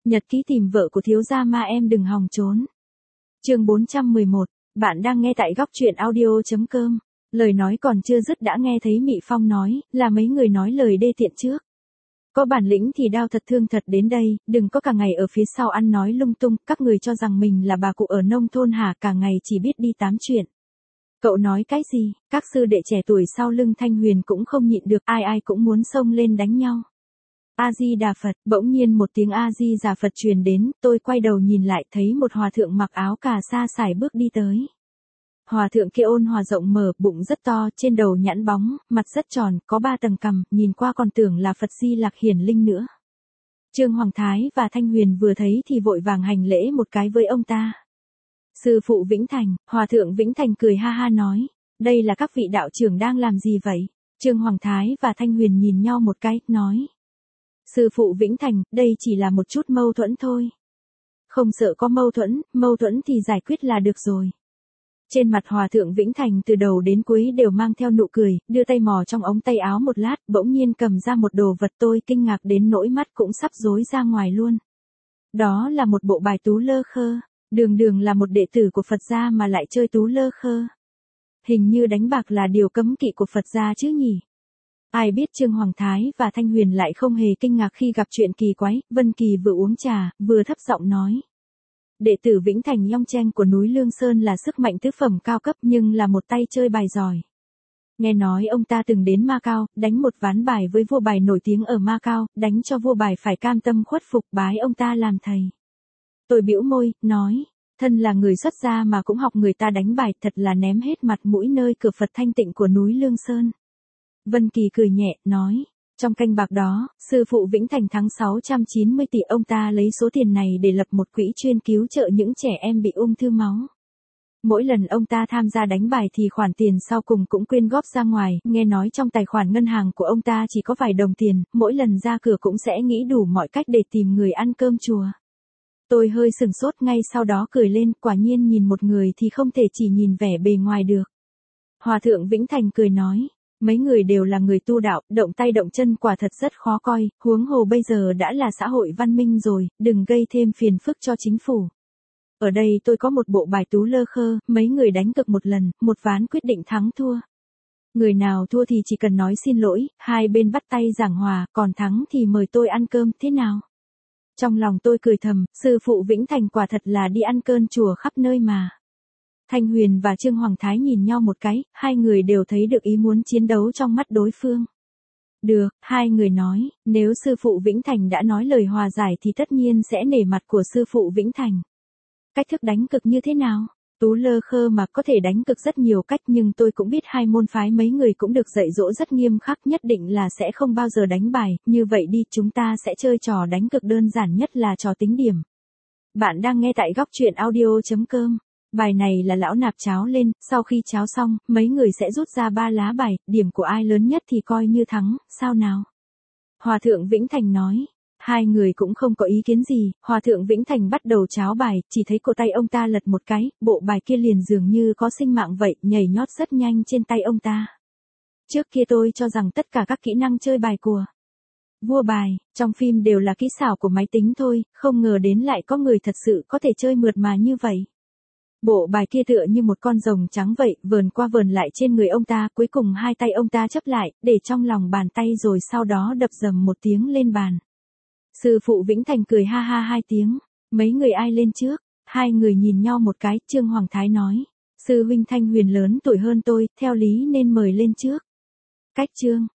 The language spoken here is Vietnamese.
Nhật ký tìm vợ của thiếu gia ma em đừng hòng trốn. Chương 411, bạn đang nghe tại góc truyện audio.com. Lời nói còn chưa dứt đã nghe thấy Mị Phong nói, là mấy người nói lời đê tiện trước. Có bản lĩnh thì đao thật thương thật đến đây, đừng có cả ngày ở phía sau ăn nói lung tung, các người cho rằng mình là bà cụ ở nông thôn hả, cả ngày chỉ biết đi tám chuyện. Cậu nói cái gì? Các sư đệ trẻ tuổi sau lưng Thanh Huyền cũng không nhịn được, ai ai cũng muốn xông lên đánh nhau. A-di-đà Phật, bỗng nhiên một tiếng A-di-đà Phật truyền đến, tôi quay đầu nhìn lại thấy một hòa thượng mặc áo cà sa sải bước đi tới. Hòa thượng kia ôn hòa rộng mở, bụng rất to, trên đầu nhẵn bóng, mặt rất tròn, có 3 tầng cằm, nhìn qua còn tưởng là Phật Di Lặc Hiển Linh nữa. Trương Hoàng Thái và Thanh Huyền vừa thấy thì vội vàng hành lễ một cái với ông ta. Sư phụ Vĩnh Thành, Hòa thượng Vĩnh Thành cười ha ha nói, đây là các vị đạo trưởng đang làm gì vậy? Trương Hoàng Thái và Thanh Huyền nhìn nhau một cái, nói. Sư phụ Vĩnh Thành, đây chỉ là một chút mâu thuẫn thôi. Không sợ có mâu thuẫn thì giải quyết là được rồi. Trên mặt Hòa thượng Vĩnh Thành từ đầu đến cuối đều mang theo nụ cười, đưa tay mò trong ống tay áo một lát, bỗng nhiên cầm ra một đồ vật, tôi kinh ngạc đến nỗi mắt cũng sắp rối ra ngoài luôn. Đó là một bộ bài tú lơ khơ, đường là một đệ tử của Phật gia mà lại chơi tú lơ khơ. Hình như đánh bạc là điều cấm kỵ của Phật gia chứ nhỉ? Ai biết Trương Hoàng Thái và Thanh Huyền lại không hề kinh ngạc khi gặp chuyện kỳ quái, Vân Kỳ vừa uống trà, vừa thấp giọng nói. Đệ tử Vĩnh Thành Long Chen của núi Lương Sơn là sức mạnh tứ phẩm cao cấp nhưng là một tay chơi bài giỏi. Nghe nói ông ta từng đến Macau, đánh một ván bài với vua bài nổi tiếng ở Macau, đánh cho vua bài phải cam tâm khuất phục bái ông ta làm thầy. Tôi bĩu môi, nói, thân là người xuất gia mà cũng học người ta đánh bài, thật là ném hết mặt mũi nơi cửa Phật thanh tịnh của núi Lương Sơn. Vân Kỳ cười nhẹ, nói, trong canh bạc đó, sư phụ Vĩnh Thành thắng 690 tỷ, ông ta lấy số tiền này để lập một quỹ chuyên cứu trợ những trẻ em bị ung thư máu. Mỗi lần ông ta tham gia đánh bài thì khoản tiền sau cùng cũng quyên góp ra ngoài, nghe nói trong tài khoản ngân hàng của ông ta chỉ có vài đồng tiền, mỗi lần ra cửa cũng sẽ nghĩ đủ mọi cách để tìm người ăn cơm chùa. Tôi hơi sừng sốt, ngay sau đó cười lên, quả nhiên nhìn một người thì không thể chỉ nhìn vẻ bề ngoài được. Hòa thượng Vĩnh Thành cười nói. Mấy người đều là người tu đạo, động tay động chân quả thật rất khó coi, huống hồ bây giờ đã là xã hội văn minh rồi, đừng gây thêm phiền phức cho chính phủ. Ở đây tôi có một bộ bài tú lơ khơ, mấy người đánh cược một lần, một ván quyết định thắng thua. Người nào thua thì chỉ cần nói xin lỗi, hai bên bắt tay giảng hòa, còn thắng thì mời tôi ăn cơm, thế nào? Trong lòng tôi cười thầm, sư phụ Vĩnh Thành quả thật là đi ăn cơm chùa khắp nơi mà. Thanh Huyền và Trương Hoàng Thái nhìn nhau một cái, hai người đều thấy được ý muốn chiến đấu trong mắt đối phương. Được, hai người nói, nếu sư phụ Vĩnh Thành đã nói lời hòa giải thì tất nhiên sẽ nể mặt của sư phụ Vĩnh Thành. Cách thức đánh cực như thế nào? Tú lơ khơ mà có thể đánh cực rất nhiều cách, nhưng tôi cũng biết hai môn phái mấy người cũng được dạy dỗ rất nghiêm khắc, nhất định là sẽ không bao giờ đánh bài, như vậy đi chúng ta sẽ chơi trò đánh cực đơn giản nhất là trò tính điểm. Bạn đang nghe tại góc truyện audio.com. Bài này là lão nạp cháo lên, sau khi cháo xong, mấy người sẽ rút ra 3 lá bài, điểm của ai lớn nhất thì coi như thắng, sao nào? Hòa thượng Vĩnh Thành nói. Hai người cũng không có ý kiến gì, Hòa thượng Vĩnh Thành bắt đầu cháo bài, chỉ thấy cổ tay ông ta lật một cái, bộ bài kia liền dường như có sinh mạng vậy, nhảy nhót rất nhanh trên tay ông ta. Trước kia tôi cho rằng tất cả các kỹ năng chơi bài của vua bài, trong phim đều là kỹ xảo của máy tính thôi, không ngờ đến lại có người thật sự có thể chơi mượt mà như vậy. Bộ bài kia tựa như một con rồng trắng vậy, vờn qua vờn lại trên người ông ta, cuối cùng hai tay ông ta chấp lại, để trong lòng bàn tay rồi sau đó đập dầm một tiếng lên bàn. Sư phụ Vĩnh Thành cười ha ha 2 tiếng, mấy người ai lên trước, hai người nhìn nhau một cái, Trương Hoàng Thái nói, sư huynh Thanh Huyền lớn tuổi hơn tôi, theo lý nên mời lên trước. Cách Trương